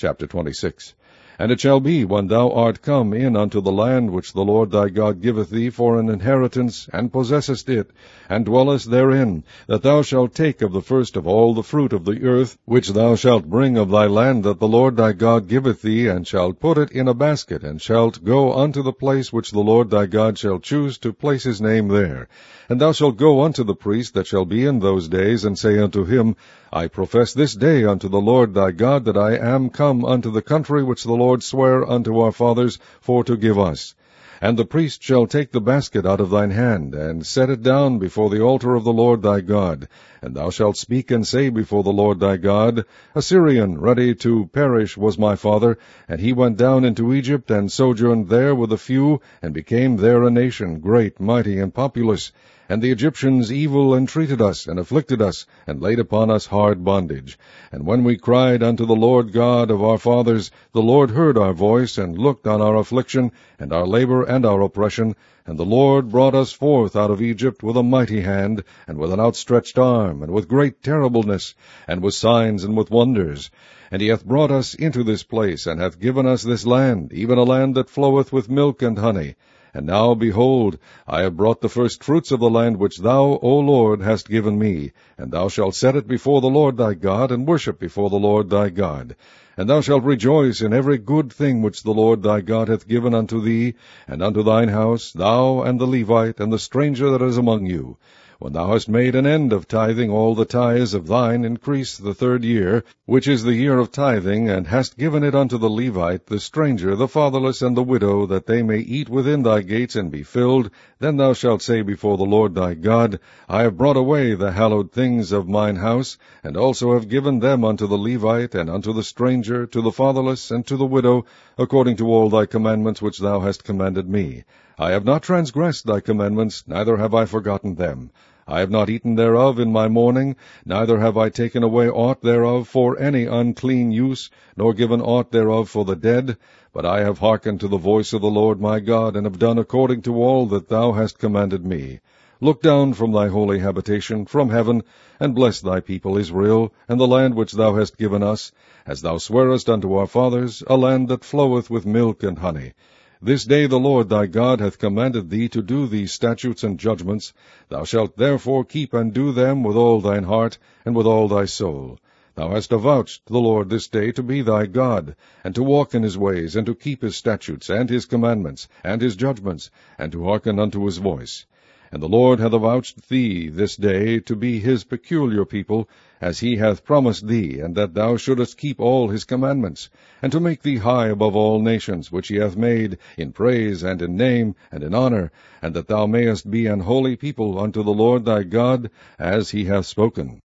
Chapter 26. And it shall be, when thou art come in unto the land which the Lord thy God giveth thee for an inheritance, and possessest it, and dwellest therein, that thou shalt take of the first of all the fruit of the earth, which thou shalt bring of thy land that the Lord thy God giveth thee, and shalt put it in a basket, and shalt go unto the place which the Lord thy God shall choose to place his name there. And thou shalt go unto the priest that shall be in those days, and say unto him, I profess this day unto the Lord thy God that I am come unto the country which the Lord sware unto our fathers for to give us. And the priest shall take the basket out of thine hand, and set it down before the altar of the Lord thy God. And thou shalt speak and say before the Lord thy God, A Syrian ready to perish was my father, and he went down into Egypt, and sojourned there with a few, and became there a nation, great, mighty, and populous. And the Egyptians evil entreated us, and afflicted us, and laid upon us hard bondage. And when we cried unto the Lord God of our fathers, the Lord heard our voice, and looked on our affliction, and our labor, and our oppression. And the Lord brought us forth out of Egypt with a mighty hand, and with an outstretched arm, and with great terribleness, and with signs and with wonders. And he hath brought us into this place, and hath given us this land, even a land that floweth with milk and honey. And now, behold, I have brought the first fruits of the land which thou, O Lord, hast given me. And thou shalt set it before the Lord thy God, and worship before the Lord thy God. And thou shalt rejoice in every good thing which the Lord thy God hath given unto thee, and unto thine house, thou and the Levite, and the stranger that is among you. When thou hast made an end of tithing all the tithes of thine increase the 3rd year, which is the year of tithing, and hast given it unto the Levite, the stranger, the fatherless, and the widow, that they may eat within thy gates and be filled, then thou shalt say before the Lord thy God, I have brought away the hallowed things of mine house, and also have given them unto the Levite, and unto the stranger, to the fatherless, and to the widow, according to all thy commandments which thou hast commanded me. I have not transgressed thy commandments, neither have I forgotten them. I have not eaten thereof in my mourning, neither have I taken away aught thereof for any unclean use, nor given aught thereof for the dead, but I have hearkened to the voice of the Lord my God, and have done according to all that thou hast commanded me. Look down from thy holy habitation, from heaven, and bless thy people Israel, and the land which thou hast given us, as thou swarest unto our fathers, a land that floweth with milk and honey. This day the Lord thy God hath commanded thee to do these statutes and judgments. Thou shalt therefore keep and do them with all thine heart, and with all thy soul. Thou hast avouched the Lord this day to be thy God, and to walk in his ways, and to keep his statutes, and his commandments, and his judgments, and to hearken unto his voice. And the Lord hath avouched thee this day to be his peculiar people, as he hath promised thee, and that thou shouldest keep all his commandments, and to make thee high above all nations, which he hath made, in praise, and in name, and in honor, and that thou mayest be an holy people unto the Lord thy God, as he hath spoken.